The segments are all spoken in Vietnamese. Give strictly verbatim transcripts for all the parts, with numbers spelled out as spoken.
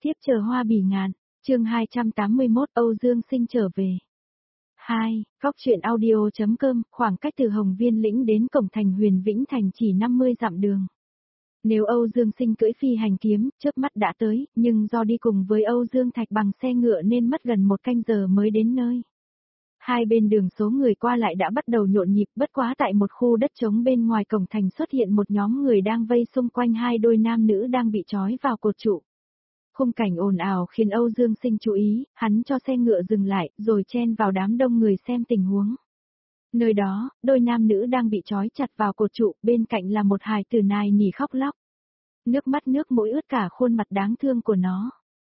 tiếp chờ hoa bỉ ngạn, chương hai trăm tám mươi mốt Âu Dương Sinh trở về. hai. Góc truyện audio.com, khoảng cách từ Hồng Viên Lĩnh đến cổng thành Huyền Vĩnh Thành chỉ năm mươi dặm đường. Nếu Âu Dương Sinh cưỡi phi hành kiếm, chớp mắt đã tới, nhưng do đi cùng với Âu Dương Thạch bằng xe ngựa nên mất gần một canh giờ mới đến nơi. Hai bên đường số người qua lại đã bắt đầu nhộn nhịp, bất quá tại một khu đất trống bên ngoài cổng thành xuất hiện một nhóm người đang vây xung quanh hai đôi nam nữ đang bị trói vào cột trụ. Khung cảnh ồn ào khiến Âu Dương Sinh chú ý, hắn cho xe ngựa dừng lại, rồi chen vào đám đông người xem tình huống. Nơi đó, đôi nam nữ đang bị trói chặt vào cột trụ, bên cạnh là một hài tử nài nỉ khóc lóc. Nước mắt nước mũi ướt cả khuôn mặt đáng thương của nó.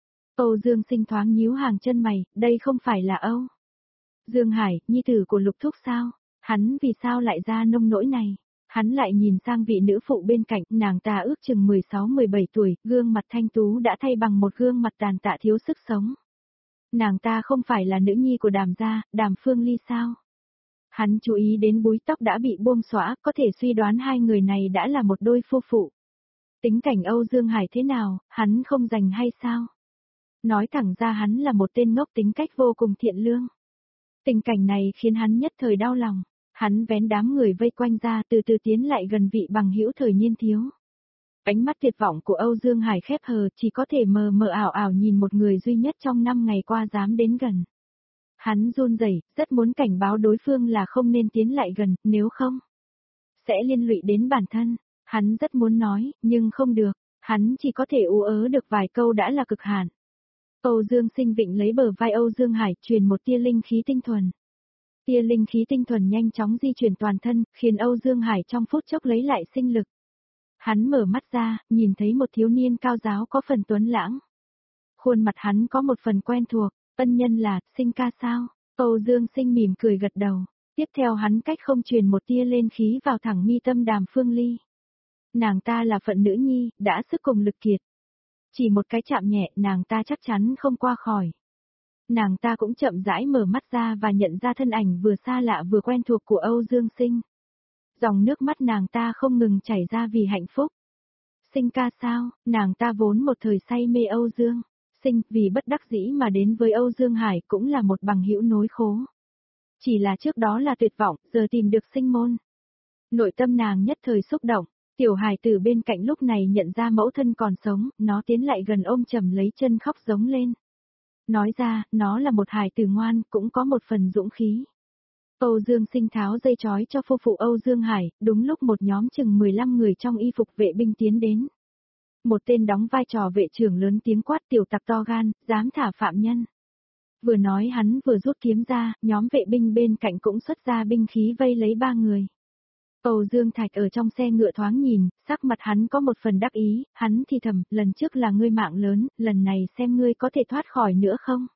Âu Dương Sinh thoáng nhíu hàng chân mày, đây không phải là Âu Dương Hải, nhi tử của Lục Thúc sao? Hắn vì sao lại ra nông nỗi này? Hắn lại nhìn sang vị nữ phụ bên cạnh, nàng ta ước chừng mười sáu mười bảy tuổi, gương mặt thanh tú đã thay bằng một gương mặt tàn tạ thiếu sức sống. Nàng ta không phải là nữ nhi của Đàm gia, Đàm Phương Ly sao? Hắn chú ý đến búi tóc đã bị buông xõa, có thể suy đoán hai người này đã là một đôi phu phụ. Tính cảnh Âu Dương Hải thế nào, hắn không dành hay sao? Nói thẳng ra hắn là một tên ngốc tính cách vô cùng thiện lương. Tình cảnh này khiến hắn nhất thời đau lòng. Hắn vén đám người vây quanh ra từ từ tiến lại gần vị bằng hữu thời niên thiếu. Ánh mắt tuyệt vọng của Âu Dương Hải khép hờ, chỉ có thể mờ mờ ảo ảo nhìn một người duy nhất trong năm ngày qua dám đến gần. Hắn run rẩy, rất muốn cảnh báo đối phương là không nên tiến lại gần, nếu không sẽ liên lụy đến bản thân. Hắn rất muốn nói, nhưng không được, hắn chỉ có thể ú ớ được vài câu đã là cực hạn. Âu Dương Sinh vịnh lấy bờ vai Âu Dương Hải, truyền một tia linh khí tinh thuần. Tia linh khí tinh thuần nhanh chóng di chuyển toàn thân, khiến Âu Dương Hải trong phút chốc lấy lại sinh lực. Hắn mở mắt ra, nhìn thấy một thiếu niên cao giáo có phần tuấn lãng. Khuôn mặt hắn có một phần quen thuộc, ân nhân là, Sinh ca sao? Âu Dương Sinh mỉm cười gật đầu. Tiếp theo hắn cách không truyền một tia lên khí vào thẳng mi tâm Đàm Phương Ly. Nàng ta là phận nữ nhi, đã sức cùng lực kiệt. Chỉ một cái chạm nhẹ, nàng ta chắc chắn không qua khỏi. Nàng ta cũng chậm rãi mở mắt ra và nhận ra thân ảnh vừa xa lạ vừa quen thuộc của Âu Dương Sinh. Dòng nước mắt nàng ta không ngừng chảy ra vì hạnh phúc. Sinh ca sao, nàng ta vốn một thời say mê Âu Dương Sinh, vì bất đắc dĩ mà đến với Âu Dương Hải cũng là một bằng hữu nối khố. Chỉ là trước đó là tuyệt vọng, giờ tìm được sinh môn. Nội tâm nàng nhất thời xúc động. Tiểu hài tử bên cạnh lúc này nhận ra mẫu thân còn sống, nó tiến lại gần ôm chầm lấy chân khóc giống lên. Nói ra, nó là một hài tử ngoan, cũng có một phần dũng khí. Âu Dương Sinh tháo dây trói cho phu phụ Âu Dương Hải, đúng lúc một nhóm chừng mười lăm người trong y phục vệ binh tiến đến. Một tên đóng vai trò vệ trưởng lớn tiếng quát tiểu tặc to gan, dám thả phạm nhân. Vừa nói hắn vừa rút kiếm ra, nhóm vệ binh bên cạnh cũng xuất ra binh khí vây lấy ba người. Âu Dương Thạch ở trong xe ngựa thoáng nhìn, sắc mặt hắn có một phần đắc ý, hắn thì thầm, lần trước là ngươi mạng lớn, lần này xem ngươi có thể thoát khỏi nữa không?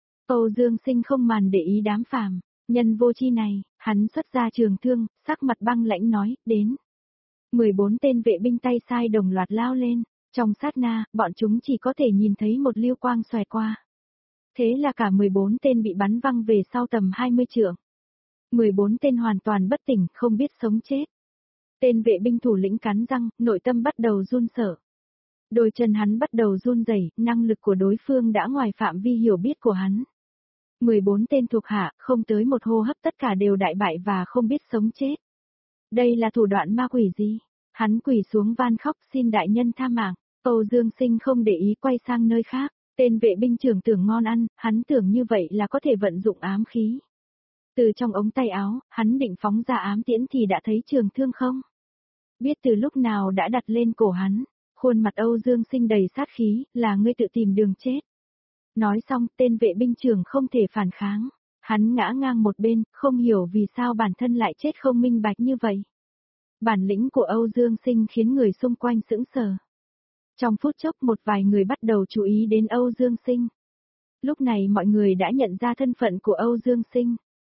Âu Dương Sinh không màn để ý đám phàm nhân vô tri này, hắn xuất ra trường thương, sắc mặt băng lãnh nói, đến. mười bốn tên vệ binh tay sai đồng loạt lao lên, trong sát na, bọn chúng chỉ có thể nhìn thấy một lưu quang xòe qua. Thế là cả mười bốn tên bị bắn văng về sau tầm hai mươi trượng. mười bốn tên hoàn toàn bất tỉnh, không biết sống chết. Tên vệ binh thủ lĩnh cắn răng, nội tâm bắt đầu run sợ. Đôi chân hắn bắt đầu run rẩy, năng lực của đối phương đã ngoài phạm vi hiểu biết của hắn. mười bốn tên thuộc hạ, không tới một hô hấp tất cả đều đại bại và không biết sống chết. Đây là thủ đoạn ma quỷ gì? Hắn quỳ xuống van khóc xin đại nhân tha mạng. Âu Dương Sinh không để ý quay sang nơi khác. Tên vệ binh trưởng tưởng ngon ăn, hắn tưởng như vậy là có thể vận dụng ám khí. Từ trong ống tay áo, hắn định phóng ra ám tiễn thì đã thấy trường thương không? Biết từ lúc nào đã đặt lên cổ hắn, khuôn mặt Âu Dương Sinh đầy sát khí, là ngươi tự tìm đường chết. Nói xong, tên vệ binh trưởng không thể phản kháng, hắn ngã ngang một bên, không hiểu vì sao bản thân lại chết không minh bạch như vậy. Bản lĩnh của Âu Dương Sinh khiến người xung quanh sững sờ. Trong phút chốc một vài người bắt đầu chú ý đến Âu Dương Sinh. Lúc này mọi người đã nhận ra thân phận của Âu Dương Sinh.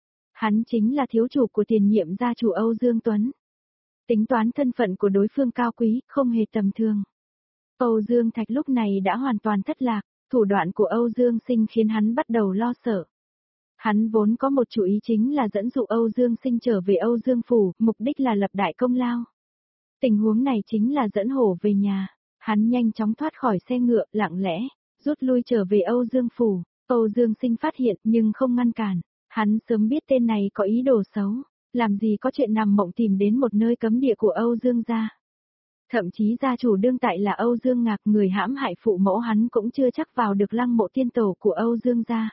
Hắn chính là thiếu chủ của tiền nhiệm gia chủ Âu Dương Tuấn. Tính toán thân phận của đối phương cao quý, không hề tầm thường. Âu Dương Thạch lúc này đã hoàn toàn thất lạc, thủ đoạn của Âu Dương Sinh khiến hắn bắt đầu lo sợ. Hắn vốn có một chủ ý chính là dẫn dụ Âu Dương Sinh trở về Âu Dương Phủ, mục đích là lập đại công lao. Tình huống này chính là dẫn hổ về nhà. Hắn nhanh chóng thoát khỏi xe ngựa, lặng lẽ rút lui trở về Âu Dương Phủ. Âu Dương Sinh phát hiện nhưng không ngăn cản, hắn sớm biết tên này có ý đồ xấu, làm gì có chuyện nằm mộng tìm đến một nơi cấm địa của Âu Dương gia. Thậm chí gia chủ đương tại là Âu Dương Ngạc, người hãm hại phụ mẫu hắn cũng chưa chắc vào được lăng mộ tiên tổ của Âu Dương gia.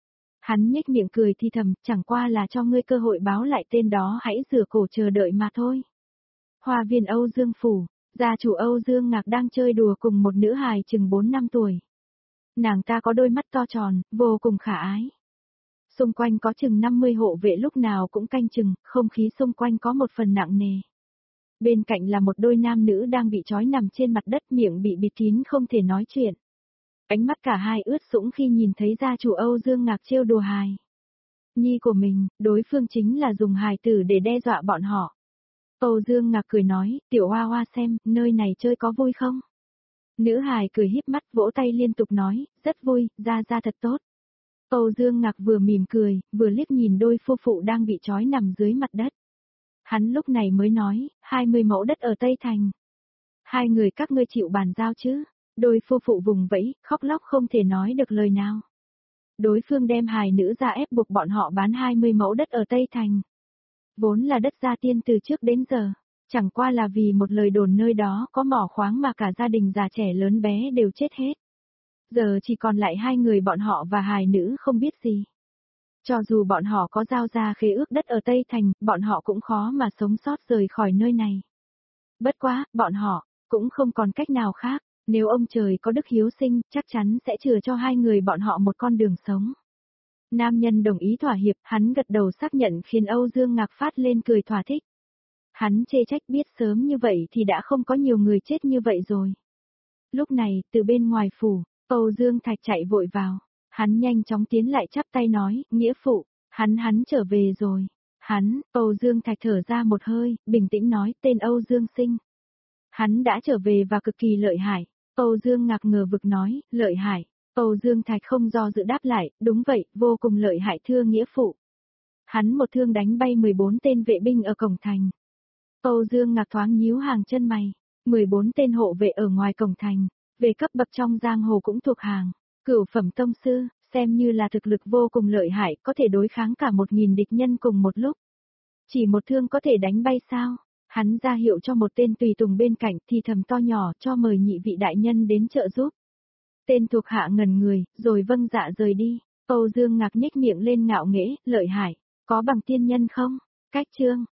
Hắn nhếch miệng cười thì thầm, chẳng qua là cho ngươi cơ hội báo lại tên đó, hãy rửa cổ chờ đợi mà thôi. Hoa viên Âu Dương Phủ, gia chủ Âu Dương Ngạc đang chơi đùa cùng một nữ hài chừng bốn năm tuổi. Nàng ta có đôi mắt to tròn, vô cùng khả ái. Xung quanh có chừng năm mươi hộ vệ lúc nào cũng canh chừng, không khí xung quanh có một phần nặng nề. Bên cạnh là một đôi nam nữ đang bị trói nằm trên mặt đất, miệng bị bịt kín không thể nói chuyện. Ánh mắt cả hai ướt sũng khi nhìn thấy gia chủ Âu Dương Ngạc trêu đùa hài nhi của mình, đối phương chính là dùng hài tử để đe dọa bọn họ. Âu Dương Ngạc cười nói, tiểu hoa hoa xem, nơi này chơi có vui không? Nữ hài cười híp mắt vỗ tay liên tục nói, rất vui, ra ra thật tốt. Âu Dương Ngạc vừa mỉm cười, vừa liếc nhìn đôi phu phụ đang bị trói nằm dưới mặt đất. Hắn lúc này mới nói, hai mươi mẫu đất ở Tây Thành. Hai người các ngươi chịu bàn giao chứ? Đôi phu phụ vùng vẫy, khóc lóc không thể nói được lời nào. Đối phương đem hài nữ ra ép buộc bọn họ bán hai mươi mẫu đất ở Tây Thành. Vốn là đất gia tiên từ trước đến giờ, chẳng qua là vì một lời đồn nơi đó có mỏ khoáng mà cả gia đình già trẻ lớn bé đều chết hết. Giờ chỉ còn lại hai người bọn họ và hài nữ không biết gì. Cho dù bọn họ có giao ra khế ước đất ở Tây Thành, bọn họ cũng khó mà sống sót rời khỏi nơi này. Bất quá, bọn họ cũng không còn cách nào khác, nếu ông trời có đức hiếu sinh, chắc chắn sẽ chừa cho hai người bọn họ một con đường sống. Nam nhân đồng ý thỏa hiệp, hắn gật đầu xác nhận khiến Âu Dương Ngạc phát lên cười thỏa thích. Hắn chê trách biết sớm như vậy thì đã không có nhiều người chết như vậy rồi. Lúc này, từ bên ngoài phủ, Âu Dương Thạch chạy vội vào. Hắn nhanh chóng tiến lại chắp tay nói, nghĩa phụ, hắn hắn trở về rồi. Hắn, Âu Dương Thạch thở ra một hơi, bình tĩnh nói, tên Âu Dương Sinh. Hắn đã trở về và cực kỳ lợi hại. Âu Dương Ngạc ngờ vực nói, lợi hại. Âu Dương Thạch không do dự đáp lại, đúng vậy, vô cùng lợi hại thưa nghĩa phụ. Hắn một thương đánh bay mười bốn tên vệ binh ở cổng thành. Âu Dương Ngạc thoáng nhíu hàng chân mày, mười bốn tên hộ vệ ở ngoài cổng thành, về cấp bậc trong giang hồ cũng thuộc hàng cửu phẩm tông sư, xem như là thực lực vô cùng lợi hại, có thể đối kháng cả một nghìn địch nhân cùng một lúc. Chỉ một thương có thể đánh bay sao? Hắn ra hiệu cho một tên tùy tùng bên cạnh thì thầm to nhỏ cho mời nhị vị đại nhân đến trợ giúp. Tên thuộc hạ ngẩn người, rồi vâng dạ rời đi. Âu Dương Ngạc nhếch miệng lên ngạo nghễ, lợi hại, có bằng tiên nhân không? Cách chương